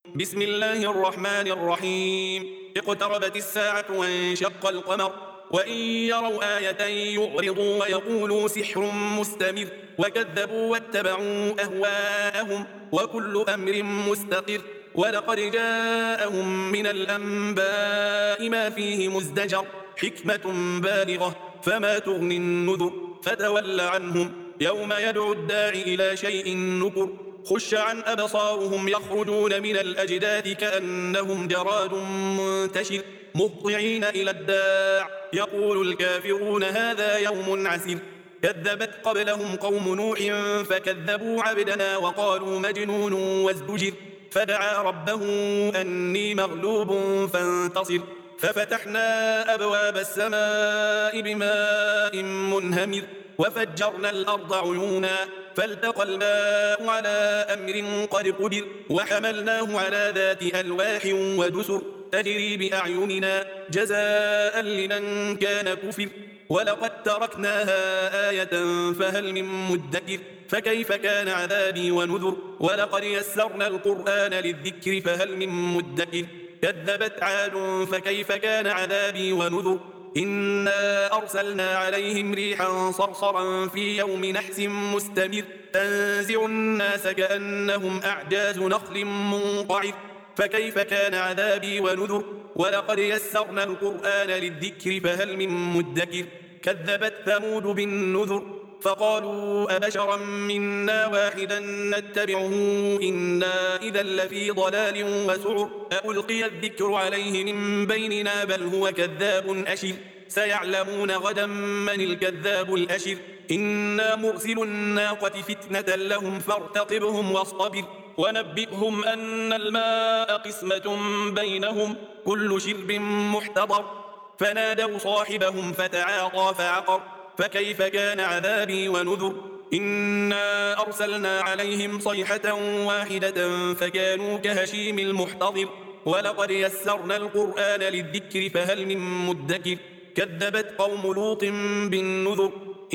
بسم الله الرحمن الرحيم. اقتربت الساعة وانشق القمر وإن يروا آية يعرضوا ويقولوا سحر مستمر وكذبوا واتبعوا أهواءهم وكل أمر مستقر ولقد جاءهم من الأنباء ما فيه مزدجر حكمة بالغة فما تغني النذر فتول عنهم يوم يدعو الداعي إلى شيء نكر خش عن أبصارهم يخرجون من الأجداث كأنهم جراد منتشر مهطعين إلى الداع يقول الكافرون هذا يوم عسير كذبت قبلهم قوم نوح فكذبوا عبدنا وقالوا مجنون وازدجر فدعا ربه أني مغلوب فانتصر ففتحنا أبواب السماء بماء منهمر وفجرنا الأرض عيونا فالتقى الماء على أمر قد قدر وحملناه على ذات ألواح ودسر تجري بأعيننا جزاء لمن كان كفر ولقد تركناها آية فهل من مدكر فكيف كان عذابي ونذر ولقد يسرنا القرآن للذكر فهل من مدكر كذبت عاد فكيف كان عذابي ونذر إنا أرسلنا عليهم ريحا صرصرا في يوم نحس مستمر تنزع الناس كأنهم أعجاز نخل منقعر فكيف كان عذابي ونذر ولقد يسرنا القرآن للذكر فهل من مدكر كذبت ثمود بالنذر فقالوا أبشرا منا واحدا نتبعه إنا إذا لفي ضلال وسعر ألقي الذكر عليه من بيننا بل هو كذاب أشر سيعلمون غدا من الكذاب الأشر إنا مرسل الناقة فتنة لهم فارتقبهم واصطبر ونبئهم أن الماء قسمة بينهم كل شرب محتضر فنادوا صاحبهم فتعاطى فعقر فكيف كان عذابي ونذر إنا أرسلنا عليهم صيحة واحدة فكانوا كهشيم المحتضر ولقد يسرنا القرآن للذكر فهل من مدكر كذبت قوم لوط بالنذر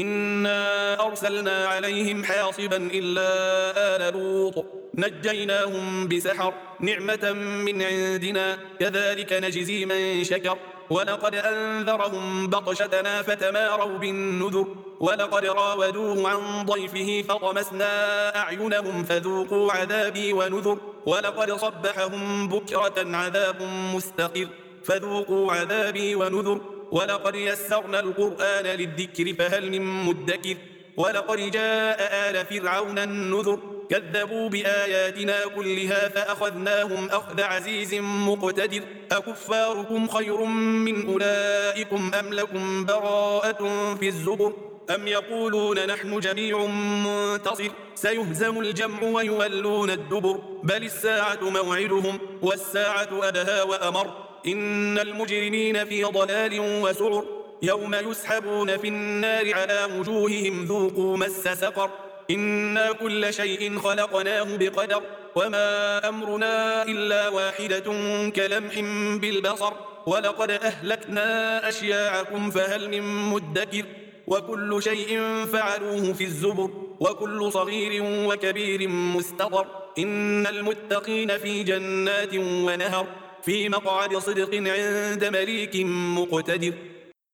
إنا أرسلنا عليهم حاصبا إلا آل لوط نجيناهم بسحر نعمة من عندنا كذلك نجزي من شكر ولقد أنذرهم بطشتنا فتماروا بالنذر ولقد راودوه عن ضيفه فطمسنا أعينهم فذوقوا عذابي ونذر ولقد صبحهم بكرة عذاب مستقر فذوقوا عذابي ونذر ولقد يسرنا القرآن للذكر فهل من مدكر ولقد جاء آل فرعون النذر كذبوا بآياتنا كلها فأخذناهم أخذ عزيز مقتدر أكفاركم خير من أولئكم أم لكم براءة في الزبر أم يقولون نحن جميع منتصر سيهزم الجمع ويولون الدبر بل الساعة موعدهم والساعة أدهى وأمر إن المجرمين في ضلال وسعر يوم يسحبون في النار على وجوههم ذوقوا مس سقر إنا كل شيء خلقناه بقدر وما أمرنا إلا واحدة كلمح بالبصر ولقد أهلكنا أشياعكم فهل من مدكر وكل شيء فعلوه في الزبر وكل صغير وكبير مستطر إن المتقين في جنات ونهر في مقعد صدق عند مليك مقتدر